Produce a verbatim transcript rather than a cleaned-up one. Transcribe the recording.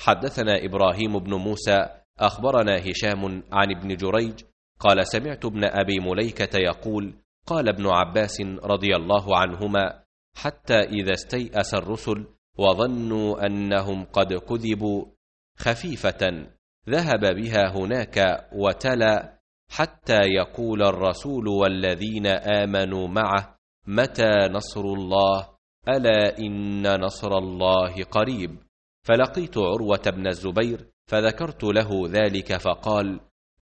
حدثنا إبراهيم بن موسى أخبرنا هشام عن ابن جريج قال سمعت ابن أبي مليكة يقول قال ابن عباس رضي الله عنهما حتى إذا استيأس الرسل وظنوا أنهم قد كذبوا خفيفة ذهب بها هناك وتلا حتى يقول الرسول والذين آمنوا معه متى نصر الله ألا إن نصر الله قريب. فلقيت عروة بن الزبير فذكرت له ذلك فقال